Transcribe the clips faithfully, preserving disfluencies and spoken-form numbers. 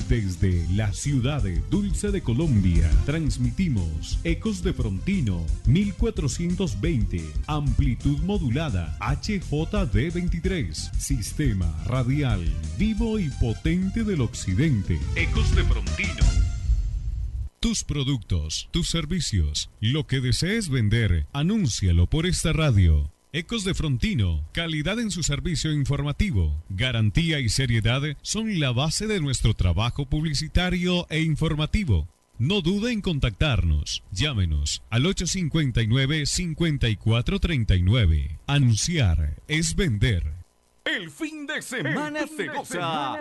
Desde la ciudad de Dulce de Colombia, transmitimos Ecos de Frontino mil cuatrocientos veinte, amplitud modulada H J D veintitrés, sistema radial vivo y potente del occidente. Ecos de Frontino. Tus productos, tus servicios, lo que desees vender, anúncialo por esta radio. Ecos de Frontino, calidad en su servicio informativo, garantía y seriedad son la base de nuestro trabajo publicitario e informativo. No dude en contactarnos. Llámenos al ocho cinco nueve, cinco cuatro tres nueve. Anunciar es vender. El fin de semana se goza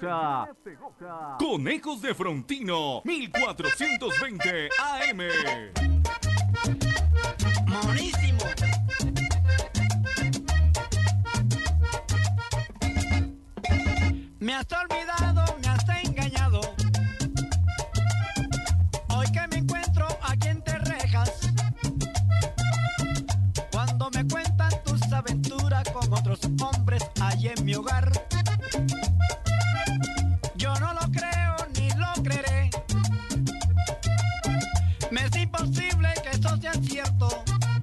con Ecos de Frontino mil cuatrocientos veinte A M. Monísimo. Me has olvidado, me has engañado. Hoy que me encuentro aquí en Terrejas, cuando me cuentan tus aventuras con otros hombres allí en mi hogar, yo no lo creo ni lo creeré. Me es imposible que esto sea cierto.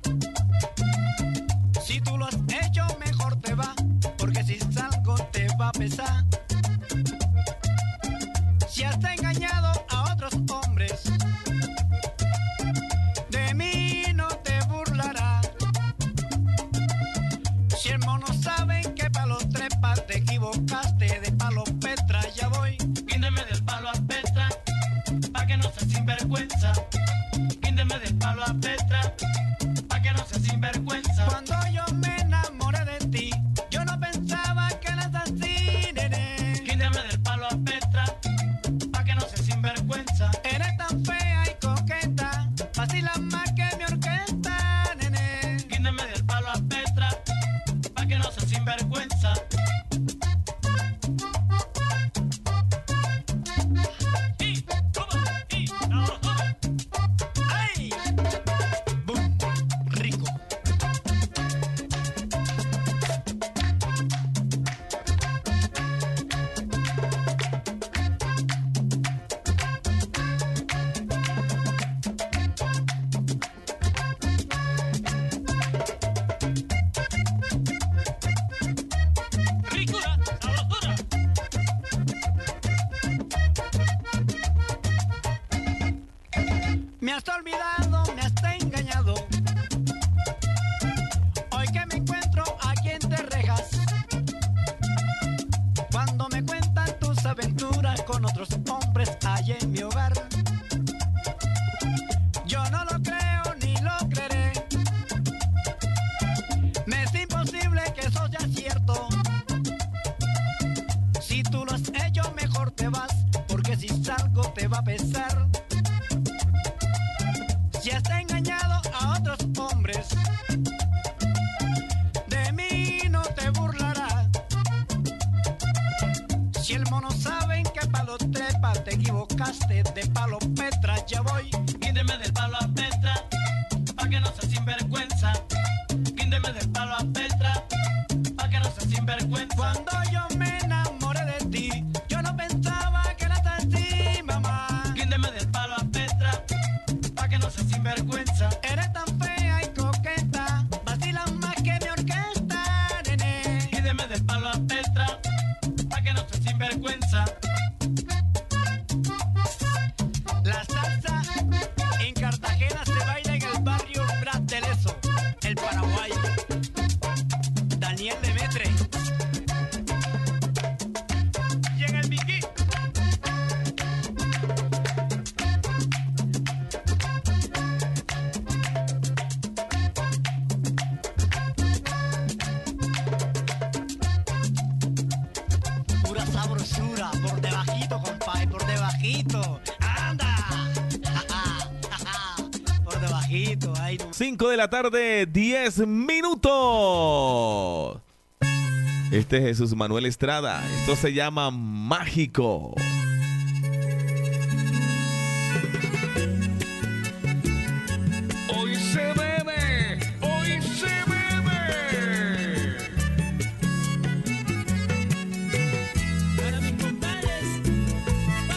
Si tú lo has hecho, mejor te va, porque si salgo te va a pesar. Si has engañado a otros hombres, de mí no te burlarás. Si el mono sabe que palo trepa, te equivocaste de palo Petra, ya voy. Quíndeme del palo a Petra, pa' que no seas sinvergüenza. Quíndeme del palo a Petra, pa' que no seas sinvergüenza. Cuando yo me enamoré de ti, yo no pensaba que eras así, nene. Quíndeme del palo a Petra, pa' que no seas sinvergüenza. Eres tan fea y coqueta, vacilas más que mi orquesta, nene. Quíndeme del palo a Petra, pa' que no seas sinvergüenza. Y, toma, y, ahora, toma. ¡Ay! ¡Bum! Rico. Ricura, sabrosura. Me has olvidado, me has engañado. Hoy que me encuentro aquí en Terrejas, cuando me cuentan tus aventuras con otros hombres allá en mi hogar, yo no lo creo ni lo creeré. Me es imposible que eso sea cierto. Si tú lo has hecho, mejor te vas, porque si salgo te va a pesar. Si has engañado a otros hombres, de mí no te burlarás. Si el mono sabe en qué palo trepa, te equivocaste de palo Petra, ya voy. Quíndeme del palo a Petra, pa' que no seas sinvergüenza. Quíndeme del palo a Petra, pa' que no seas sinvergüenza. Cuando yo me enamoré de ti, yo no pensaba que eras así, mamá. Quíndeme del palo a Petra, pa' que no seas sinvergüenza. Eres tan fea y coqueta, vacilas más que mi orquesta, nene. Quíndeme del palo a Petra, pa' que no seas sinvergüenza. La salsa en Cartagena se baila en el barrio Prat del Eso, el Paraguay. Daniel Demetre. Y en el Miquí. Pura sabrosura, por debajito, compadre, por debajito. ¡Anda! Por debajito, ay no. cinco de la tarde, diez minutos. Este es Jesús Manuel Estrada. Esto se llama Mágico. Hoy se bebe, hoy se bebe. Para mis compadres,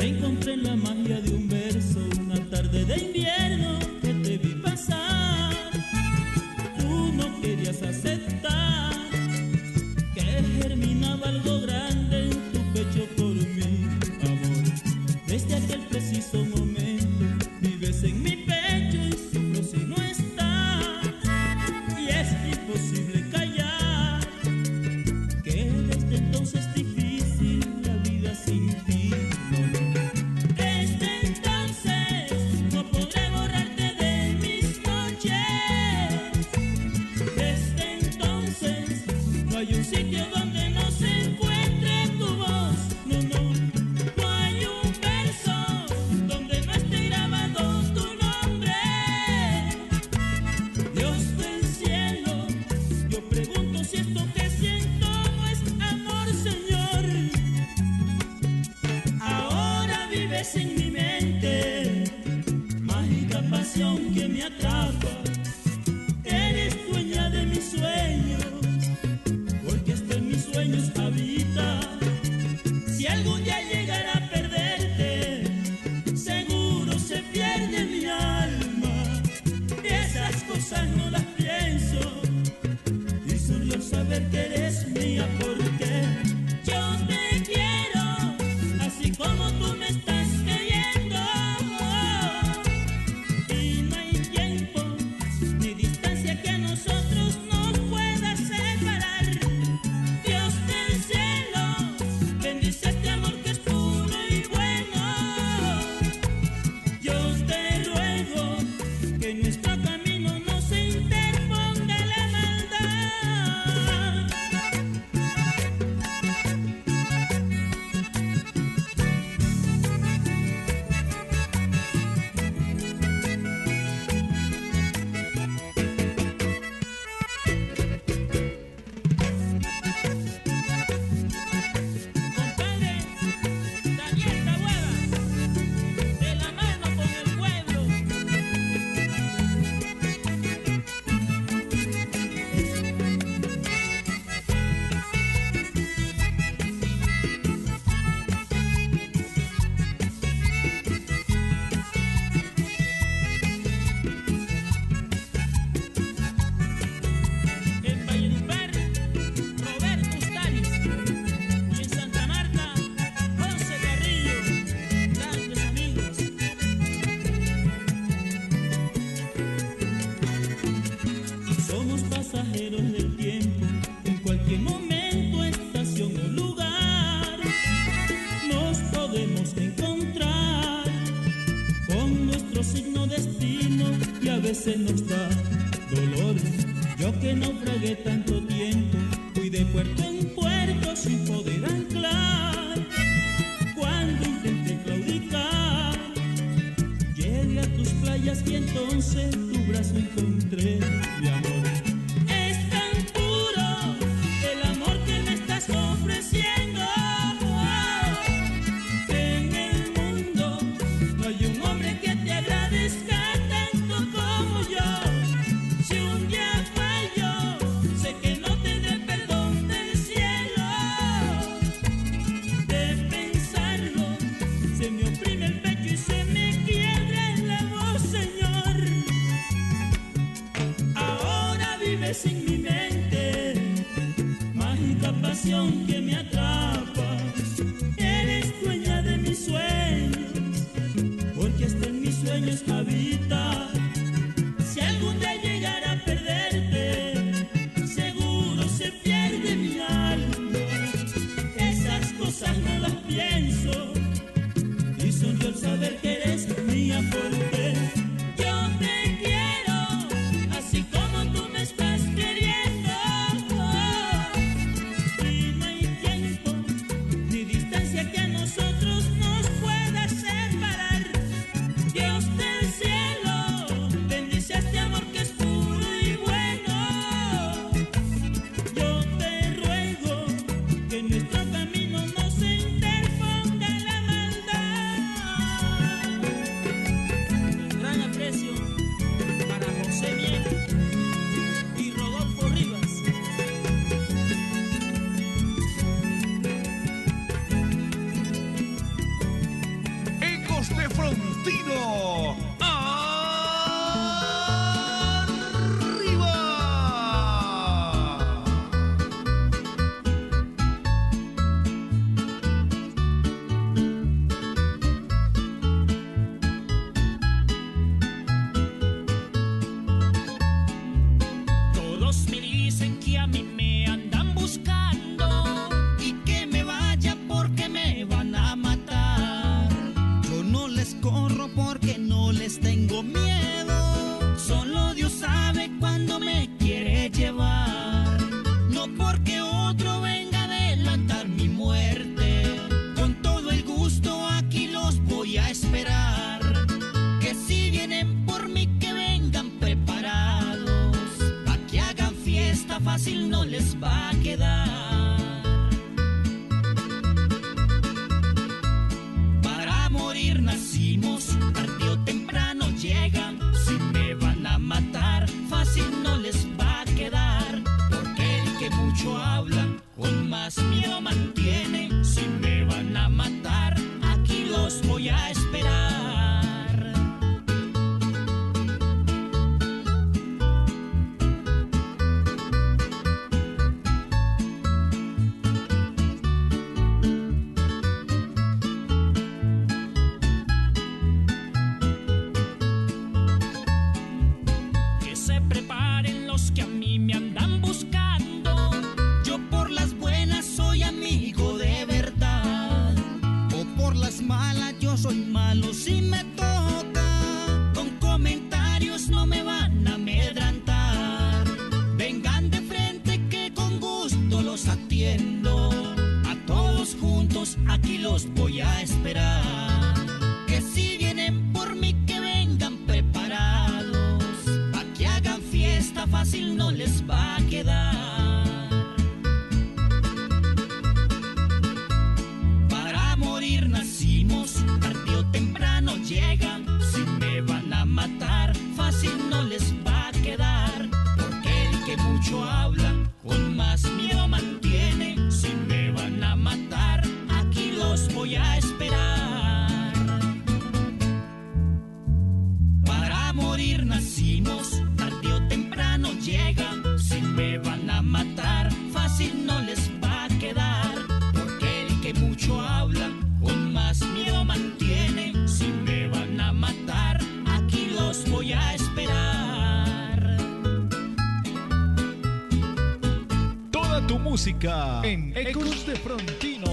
Te encontré en la magia de un verso, una tarde de invierno que te vi pasar. Tú no querías aceptar que germinaba algo grande en tu pecho por mi amor. Desde aquel preciso momento vives en mi pecho y sufro si no estás. Y es imposible callar que desde entonces es difícil la vida sin ti. No, no. Desde entonces no podré borrarte de mis noches. Desde entonces no hay un sitio donde no se encuentre tu voz. No, no, no hay un verso donde no esté grabado tu nombre. Dios del cielo, yo pregunto si esto que siento no es amor, Señor. Ahora vives en mi mente, mágica pasión que me atrapa. Eres dueña de mis sueños, porque hasta en mis sueños habita. Si algún día llegara a perderte, seguro se pierde mi alma. Esas cosas no las pienso, y solo saber que eres mía, porque yo te quiero, así como tú me estás queriendo. Y no hay tiempo ni distancia que a nosotros nos pueda separar. Dios del cielo, bendice este amor que es puro y bueno. Yo te ruego que en nuestro camino no se interponga la maldad. Compadre Daniel Taboada, de la mano con el pueblo. En Valledupar, Roberto Ustaris. Y en Santa Marta, José Carrillo. Grandes amigos. Somos pasajeros del tiempo, en cualquier momento, estación o lugar nos podemos encontrar con nuestro signo destino, y a veces nos da dolor. Yo que naufragué tanto tiempo, fui de puerto en puerto sin poder anclar. Cuando intenté claudicar, llegué a tus playas y entonces tu brazo encontré, mi amor. Es tan puro el amor que me estás ofreciendo. En el mundo no hay un hombre que te agradezca tanto como yo. Si un día fallo, sé que no tendré perdón del cielo. De pensarlo, se me oprime el pecho y se me quiebra la voz, Señor. Ahora vives en mi mente, mágica pasión que me atrapa. Eres dueña de mis sueños, porque hasta en mis sueños habita. Si algún día llegara a perderte, seguro se pierde mi alma. Esas cosas no las pienso, y soy yo el saber que eres mía, porque yo te quiero, así como tú me estás queriendo. Y no hay tiempo ni distancia que a nosotros nos pueda separar. Dios del cielo, bendice este amor que es puro y bueno. Yo te ruego que en nuestro camino no se interponga la maldad. Ecos de Frontino. Todos me dicen que a mí me andan buscando y que me vaya porque me van a matar. Yo no les corro porque no les tengo miedo. Solo Dios sabe cuándo me quiere llevar. No porque otro venga a adelantar mi muerte. Con todo el gusto aquí los voy a esperar. Que si vienen por mí que vengan preparados. Pa' que hagan fiesta fácil no les va a quedar. Para morir nacimos, tarde o temprano llegan. Si me van a matar, fácil no les va a quedar. Porque el que mucho habla, con más miedo mantiene. Si me van a matar, aquí los voy a esperar. Que se preparen los que a mí me andan buscando. Yo por las buenas soy amigo de verdad. O por las malas yo soy malo si me toca. Con comentarios no me van a amedrantar. Vengan de frente que con gusto los atiendo. A todos juntos aquí los voy a esperar. Que si vienen por mí que vengan preparados. Pa' que hagan fiesta fácil no les va a quedar. Para morir nacimos, tarde o temprano llegan. Si me van a matar, fácil no les va a quedar. Porque el que mucho habla, con más miedo mantiene. Si me van a matar, aquí los voy a esperar. Para morir nacimos, tarde o temprano llegan. Si me van a matar, fácil no les va a quedar. Porque el que mucho habla, con más miedo mantiene. Si me van a matar, aquí los voy a esperar. Toda tu música en Ecos de Frontino.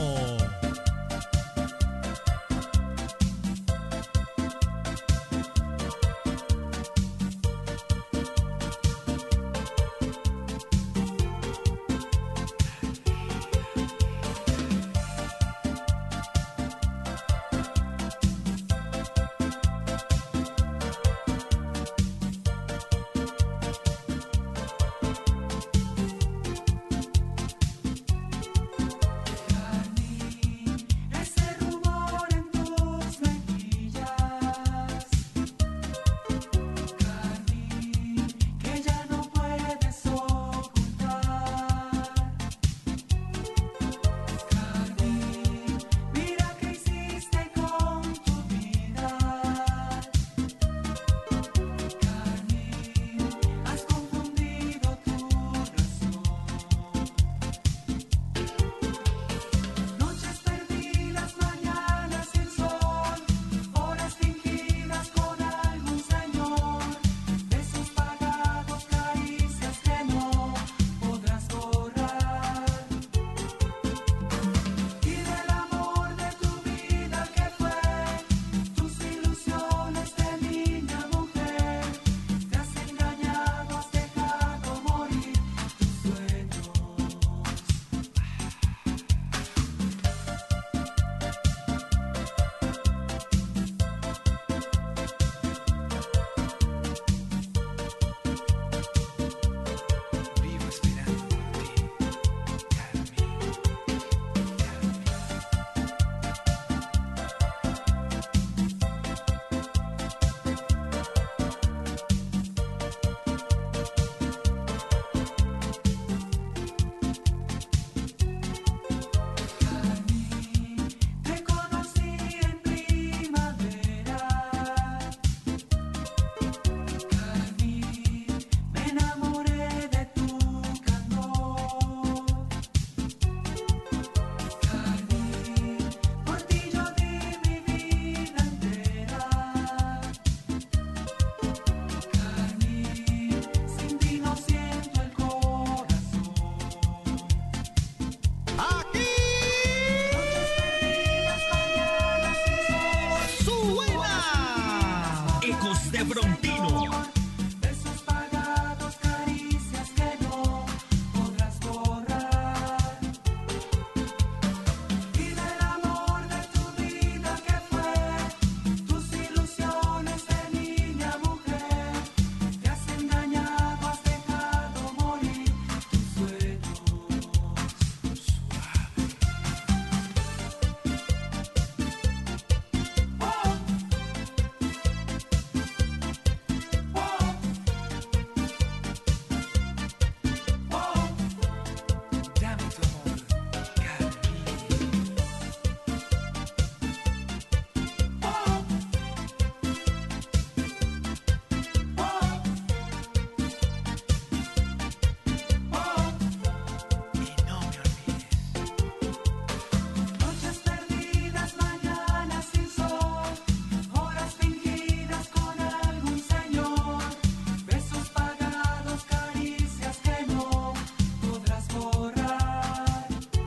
de Frontino. Besos pagados, caricias que no podrás borrar. Y del amor de tu vida que fue, tus ilusiones de niña mujer, te has engañado, has dejado morir tus sueños. Dame tu amor, Carmín. Y no me olvides. Noches perdidas, mañanas sin sol, horas fingidas con algún señor, besos pagados, caricias que no podrás borrar.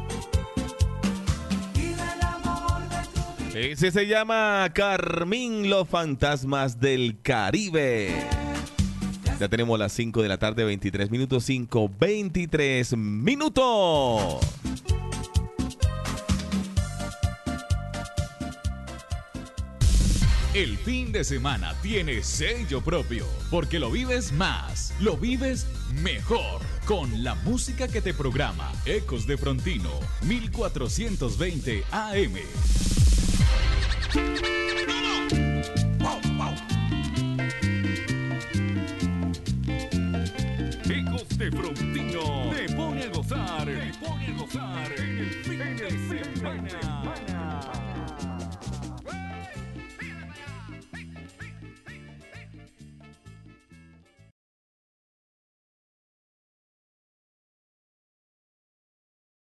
Y del amor de tu vida Ese se llama Carmín, los fantasmas del Caribe. Ya tenemos las cinco de la tarde, veintitrés minutos, cinco, veintitrés minutos. El fin de semana tiene sello propio, porque lo vives más, lo vives mejor, con la música que te programa Ecos de Frontino, mil cuatrocientos veinte A M. Ecos de Frontino te pone a gozar, te pone a gozar en el fin de semana.